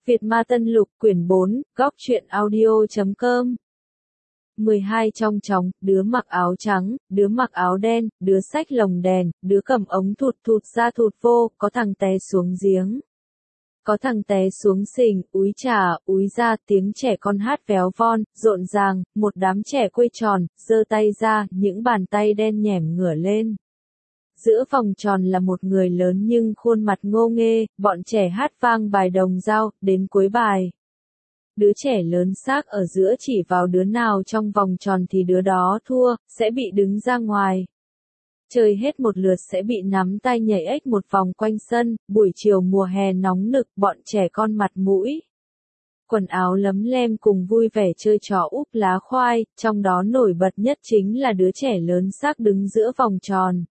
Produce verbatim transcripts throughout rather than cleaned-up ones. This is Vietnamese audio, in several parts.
Việt Ma Tân Lục quyển bốn, góc truyện audio chấm com. mười hai trong chóng, đứa mặc áo trắng, đứa mặc áo đen, đứa xách lồng đèn, đứa cầm ống thụt thụt ra thụt vô, có thằng té xuống giếng. Có thằng té xuống sình, úi trà, úi ra, tiếng trẻ con hát véo von, rộn ràng, một đám trẻ quây tròn, giơ tay ra, những bàn tay đen nhẻm ngửa lên. Giữa vòng tròn là một người lớn nhưng khuôn mặt ngô nghê, bọn trẻ hát vang bài đồng dao, đến cuối bài. Đứa trẻ lớn xác ở giữa chỉ vào đứa nào trong vòng tròn thì đứa đó thua, sẽ bị đứng ra ngoài. Chơi hết một lượt sẽ bị nắm tay nhảy ếch một vòng quanh sân, buổi chiều mùa hè nóng nực, bọn trẻ con mặt mũi. Quần áo lấm lem cùng vui vẻ chơi trò úp lá khoai, trong đó nổi bật nhất chính là đứa trẻ lớn xác đứng giữa vòng tròn.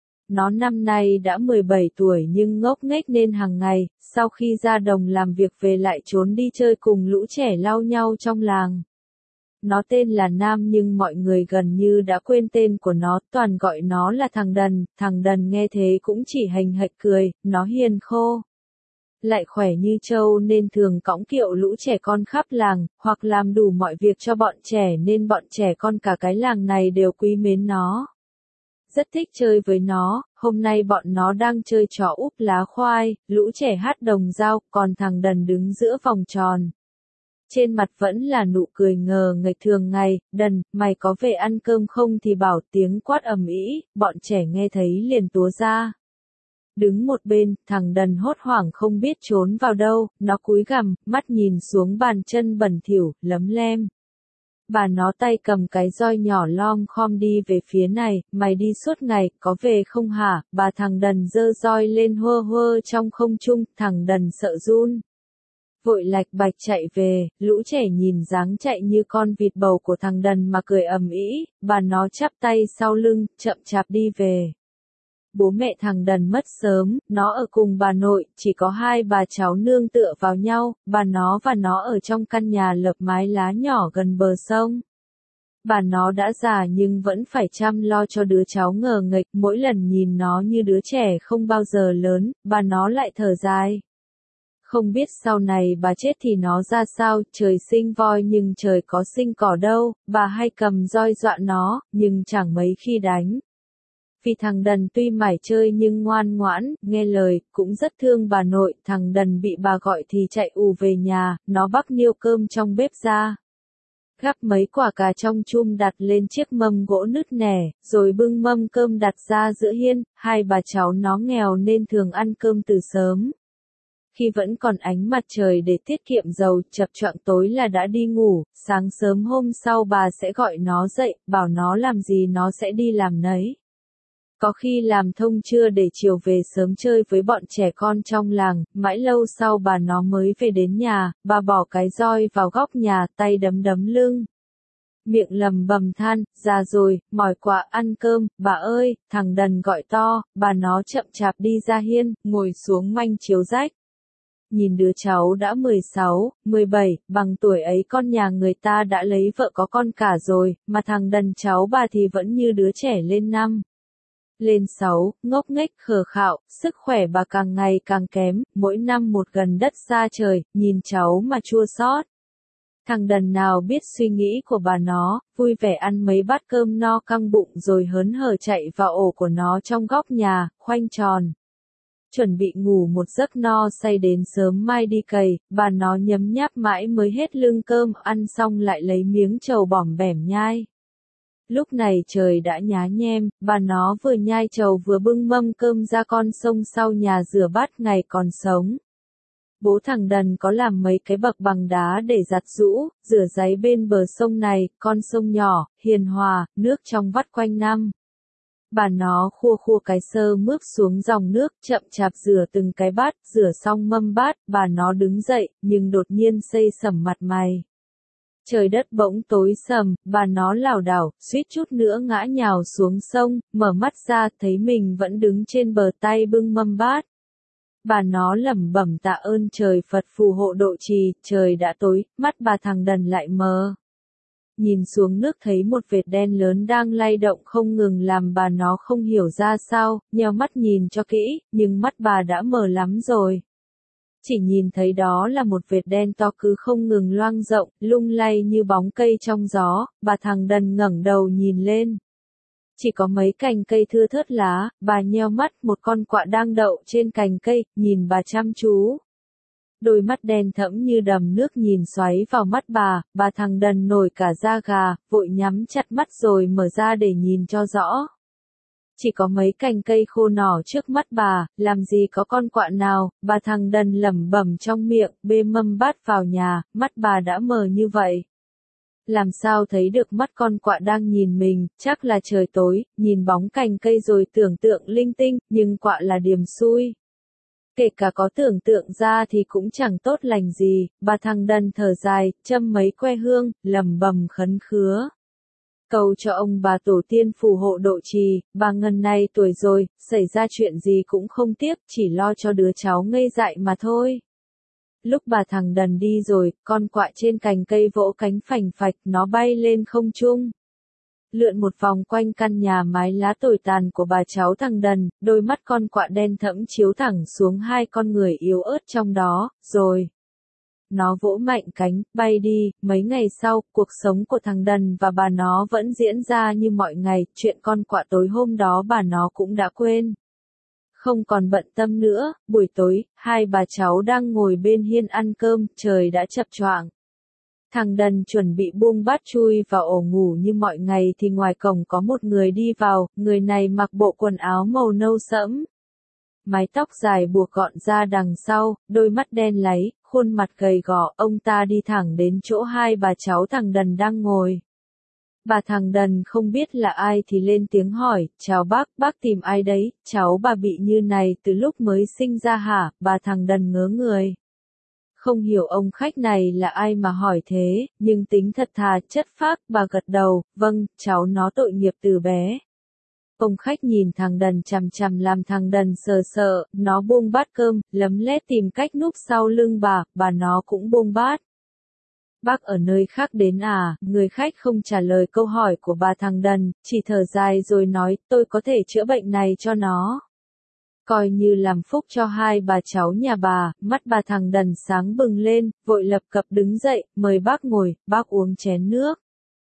Nó năm nay đã mười bảy tuổi nhưng ngốc nghếch nên hàng ngày, sau khi ra đồng làm việc về lại trốn đi chơi cùng lũ trẻ lau nhau trong làng. Nó tên là Nam nhưng mọi người gần như đã quên tên của nó, toàn gọi nó là thằng Đần, thằng Đần nghe thế cũng chỉ hành hạch cười, nó hiền khô. Lại khỏe như trâu nên thường cõng kiệu lũ trẻ con khắp làng, hoặc làm đủ mọi việc cho bọn trẻ nên bọn trẻ con cả cái làng này đều quý mến nó. Rất thích chơi với nó, hôm nay bọn nó đang chơi trò úp lá khoai, lũ trẻ hát đồng dao, còn thằng Đần đứng giữa vòng tròn. Trên mặt vẫn là nụ cười ngờ nghệch thường ngày, Đần, mày có về ăn cơm không thì bảo, tiếng quát ầm ĩ, bọn trẻ nghe thấy liền túa ra. Đứng một bên, thằng Đần hốt hoảng không biết trốn vào đâu, nó cúi gằm, mắt nhìn xuống bàn chân bẩn thỉu, lấm lem. Bà nó tay cầm cái roi nhỏ lom khom đi về phía này, mày đi suốt ngày, có về không hả? Bà thằng Đần giơ roi lên hơ hơ trong không trung, thằng Đần sợ run. Vội lạch bạch chạy về, lũ trẻ nhìn dáng chạy như con vịt bầu của thằng Đần mà cười ầm ĩ, bà nó chắp tay sau lưng, chậm chạp đi về. Bố mẹ thằng Đần mất sớm, nó ở cùng bà nội, chỉ có hai bà cháu nương tựa vào nhau, bà nó và nó ở trong căn nhà lợp mái lá nhỏ gần bờ sông. Bà nó đã già nhưng vẫn phải chăm lo cho đứa cháu ngờ nghệch, mỗi lần nhìn nó như đứa trẻ không bao giờ lớn, bà nó lại thở dài. Không biết sau này bà chết thì nó ra sao, trời sinh voi nhưng trời có sinh cỏ đâu, bà hay cầm roi dọa nó, nhưng chẳng mấy khi đánh. Vì thằng Đần tuy mải chơi nhưng ngoan ngoãn, nghe lời, cũng rất thương bà nội, thằng Đần bị bà gọi thì chạy ù về nhà, nó bắc niêu cơm trong bếp ra. Gắp mấy quả cà trong chum đặt lên chiếc mâm gỗ nứt nẻ, rồi bưng mâm cơm đặt ra giữa hiên, hai bà cháu nó nghèo nên thường ăn cơm từ sớm. Khi vẫn còn ánh mặt trời để tiết kiệm dầu, chập choạng tối là đã đi ngủ, sáng sớm hôm sau bà sẽ gọi nó dậy, bảo nó làm gì nó sẽ đi làm nấy. Có khi làm thông trưa để chiều về sớm chơi với bọn trẻ con trong làng, mãi lâu sau bà nó mới về đến nhà, bà bỏ cái roi vào góc nhà, tay đấm đấm lưng. Miệng lầm bầm than, già rồi, mỏi quá ăn cơm, bà ơi, thằng Đần gọi to, bà nó chậm chạp đi ra hiên, ngồi xuống manh chiếu rách. Nhìn đứa cháu đã mười sáu, mười bảy, bằng tuổi ấy con nhà người ta đã lấy vợ có con cả rồi, mà thằng Đần cháu bà thì vẫn như đứa trẻ lên năm. Lên sáu, ngốc nghếch khờ khạo, sức khỏe bà càng ngày càng kém, mỗi năm một gần đất xa trời, nhìn cháu mà chua xót. Thằng Đần nào biết suy nghĩ của bà nó, vui vẻ ăn mấy bát cơm no căng bụng rồi hớn hở chạy vào ổ của nó trong góc nhà, khoanh tròn. Chuẩn bị ngủ một giấc no say đến sớm mai đi cày, bà nó nhấm nháp mãi mới hết lưng cơm, ăn xong lại lấy miếng trầu bỏm bẻm nhai. Lúc này trời đã nhá nhem, bà nó vừa nhai trầu vừa bưng mâm cơm ra con sông sau nhà rửa bát ngày còn sống. Bố thằng Đần có làm mấy cái bậc bằng đá để giặt giũ, rửa ráy bên bờ sông này, con sông nhỏ, hiền hòa, nước trong vắt quanh năm. Bà nó khua khua cái sơ mướp xuống dòng nước, chậm chạp rửa từng cái bát, rửa xong mâm bát, bà nó đứng dậy, nhưng đột nhiên xây sẩm mặt mày. Trời đất bỗng tối sầm, bà nó lảo đảo, suýt chút nữa ngã nhào xuống sông, mở mắt ra thấy mình vẫn đứng trên bờ tay bưng mâm bát. Bà nó lẩm bẩm tạ ơn trời Phật phù hộ độ trì, trời đã tối, mắt bà thằng Đần lại mờ. Nhìn xuống nước thấy một vệt đen lớn đang lay động không ngừng làm bà nó không hiểu ra sao, nheo mắt nhìn cho kỹ, nhưng mắt bà đã mờ lắm rồi. Chỉ nhìn thấy đó là một vệt đen to cứ không ngừng loang rộng, lung lay như bóng cây trong gió, bà thằng đần ngẩng đầu nhìn lên. Chỉ có mấy cành cây thưa thớt lá, bà nheo mắt, một con quạ đang đậu trên cành cây, nhìn bà chăm chú. Đôi mắt đen thẫm như đầm nước nhìn xoáy vào mắt bà, bà thằng đần nổi cả da gà, vội nhắm chặt mắt rồi mở ra để nhìn cho rõ. Chỉ có mấy cành cây khô nỏ trước mắt bà, làm gì có con quạ nào, bà thằng đần lẩm bẩm trong miệng, bê mâm bát vào nhà, mắt bà đã mờ như vậy. Làm sao thấy được mắt con quạ đang nhìn mình, chắc là trời tối, nhìn bóng cành cây rồi tưởng tượng linh tinh, nhưng quạ là điềm xui. Kể cả có tưởng tượng ra thì cũng chẳng tốt lành gì, bà thằng đần thở dài, châm mấy que hương, lẩm bẩm khấn khứa. Cầu cho ông bà tổ tiên phù hộ độ trì, bà Ngân này tuổi rồi, xảy ra chuyện gì cũng không tiếc, chỉ lo cho đứa cháu ngây dại mà thôi. Lúc bà thằng đần đi rồi, con quạ trên cành cây vỗ cánh phành phạch, nó bay lên không trung. Lượn một vòng quanh căn nhà mái lá tồi tàn của bà cháu thằng đần, đôi mắt con quạ đen thẫm chiếu thẳng xuống hai con người yếu ớt trong đó, rồi. Nó vỗ mạnh cánh, bay đi, mấy ngày sau, cuộc sống của thằng đần và bà nó vẫn diễn ra như mọi ngày, chuyện con quạ tối hôm đó bà nó cũng đã quên. Không còn bận tâm nữa, buổi tối, hai bà cháu đang ngồi bên hiên ăn cơm, trời đã chập choạng. Thằng đần chuẩn bị buông bát chui vào ổ ngủ như mọi ngày thì ngoài cổng có một người đi vào, người này mặc bộ quần áo màu nâu sẫm. Mái tóc dài buộc gọn ra đằng sau, đôi mắt đen láy, khuôn mặt gầy gò, ông ta đi thẳng đến chỗ hai bà cháu thằng đần đang ngồi. Bà thằng đần không biết là ai thì lên tiếng hỏi, chào bác, bác tìm ai đấy, cháu bà bị như này từ lúc mới sinh ra hả, bà thằng đần ngớ người. Không hiểu ông khách này là ai mà hỏi thế, nhưng tính thật thà, chất phác, bà gật đầu, vâng, cháu nó tội nghiệp từ bé. Ông khách nhìn thằng đần chằm chằm làm thằng đần sờ sợ, nó buông bát cơm, lấm lét tìm cách núp sau lưng bà, bà nó cũng buông bát. Bác ở nơi khác đến à, người khách không trả lời câu hỏi của bà thằng đần, chỉ thở dài rồi nói, tôi có thể chữa bệnh này cho nó. Coi như làm phúc cho hai bà cháu nhà bà, mắt bà thằng đần sáng bừng lên, vội lập cập đứng dậy, mời bác ngồi, bác uống chén nước.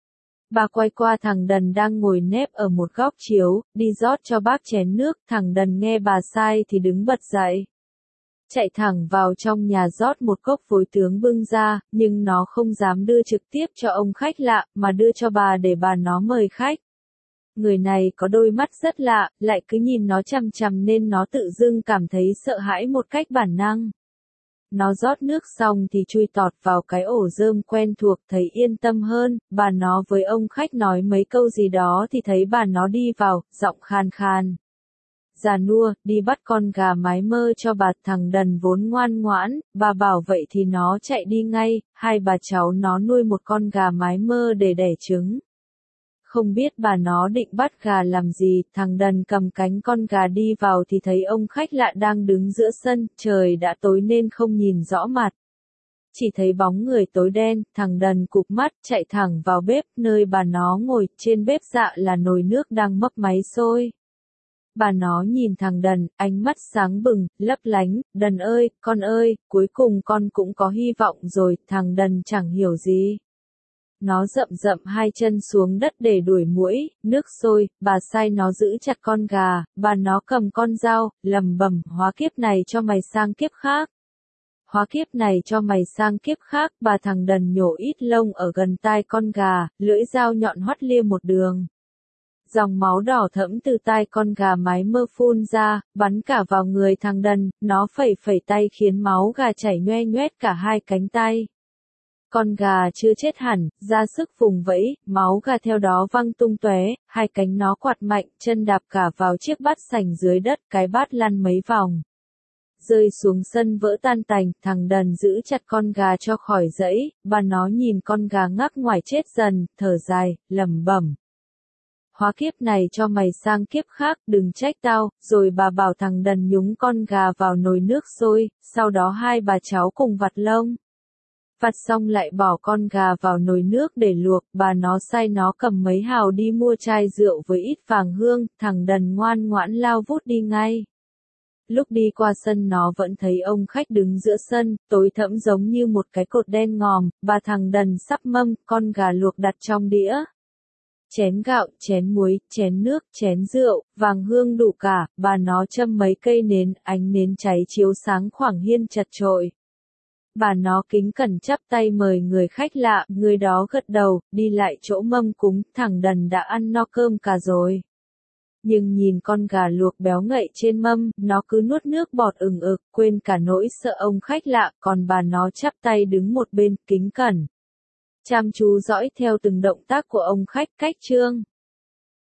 Bà quay qua thằng đần đang ngồi nép ở một góc chiếu, đi rót cho bác chén nước, thằng đần nghe bà sai thì đứng bật dậy. Chạy thẳng vào trong nhà rót một cốc vối tướng bưng ra, nhưng nó không dám đưa trực tiếp cho ông khách lạ, mà đưa cho bà để bà nó mời khách. Người này có đôi mắt rất lạ, lại cứ nhìn nó chằm chằm nên nó tự dưng cảm thấy sợ hãi một cách bản năng. Nó rót nước xong thì chui tọt vào cái ổ rơm quen thuộc, thấy yên tâm hơn, bà nó với ông khách nói mấy câu gì đó thì thấy bà nó đi vào, giọng khan khan. Già nua, đi bắt con gà mái mơ cho bà. Thằng đần vốn ngoan ngoãn, bà bảo vậy thì nó chạy đi ngay, hai bà cháu nó nuôi một con gà mái mơ để đẻ trứng. Không biết bà nó định bắt gà làm gì, thằng đần cầm cánh con gà đi vào thì thấy ông khách lạ đang đứng giữa sân, trời đã tối nên không nhìn rõ mặt. Chỉ thấy bóng người tối đen, thằng đần cụp mắt, chạy thẳng vào bếp, nơi bà nó ngồi, trên bếp dạ là nồi nước đang mấp máy sôi. Bà nó nhìn thằng đần, ánh mắt sáng bừng, lấp lánh, đần ơi, con ơi, cuối cùng con cũng có hy vọng rồi, thằng đần chẳng hiểu gì. Nó rậm rậm hai chân xuống đất để đuổi muỗi, nước sôi, bà sai nó giữ chặt con gà, bà nó cầm con dao, lầm bầm, hóa kiếp này cho mày sang kiếp khác. Hóa kiếp này cho mày sang kiếp khác, bà thằng đần nhổ ít lông ở gần tai con gà, lưỡi dao nhọn hoắt lia một đường. Dòng máu đỏ thẫm từ tai con gà mái mơ phun ra, bắn cả vào người thằng đần, nó phẩy phẩy tay khiến máu gà chảy nhoe nhoét cả hai cánh tay. Con gà chưa chết hẳn, ra sức vùng vẫy, máu gà theo đó văng tung tóe, hai cánh nó quạt mạnh, chân đạp cả vào chiếc bát sành dưới đất, cái bát lăn mấy vòng. Rơi xuống sân vỡ tan tành, thằng đần giữ chặt con gà cho khỏi dẫy, bà nó nhìn con gà ngắc ngoài chết dần, thở dài, lẩm bẩm. Hóa kiếp này cho mày sang kiếp khác, đừng trách tao, rồi bà bảo thằng đần nhúng con gà vào nồi nước sôi, sau đó hai bà cháu cùng vặt lông. Vặt xong lại bỏ con gà vào nồi nước để luộc, bà nó sai nó cầm mấy hào đi mua chai rượu với ít vàng hương, thằng đần ngoan ngoãn lao vút đi ngay. Lúc đi qua sân nó vẫn thấy ông khách đứng giữa sân, tối thẫm giống như một cái cột đen ngòm, bà thằng đần sắp mâm, con gà luộc đặt trong đĩa. Chén gạo, chén muối, chén nước, chén rượu, vàng hương đủ cả, bà nó châm mấy cây nến, ánh nến cháy chiếu sáng khoảng hiên chật chội. Bà nó kính cẩn chắp tay mời người khách lạ, người đó gật đầu, đi lại chỗ mâm cúng, thằng đần đã ăn no cơm cả rồi. Nhưng nhìn con gà luộc béo ngậy trên mâm, nó cứ nuốt nước bọt ừng ực, quên cả nỗi sợ ông khách lạ, còn bà nó chắp tay đứng một bên, kính cẩn. Chăm chú dõi theo từng động tác của ông khách. Cách chương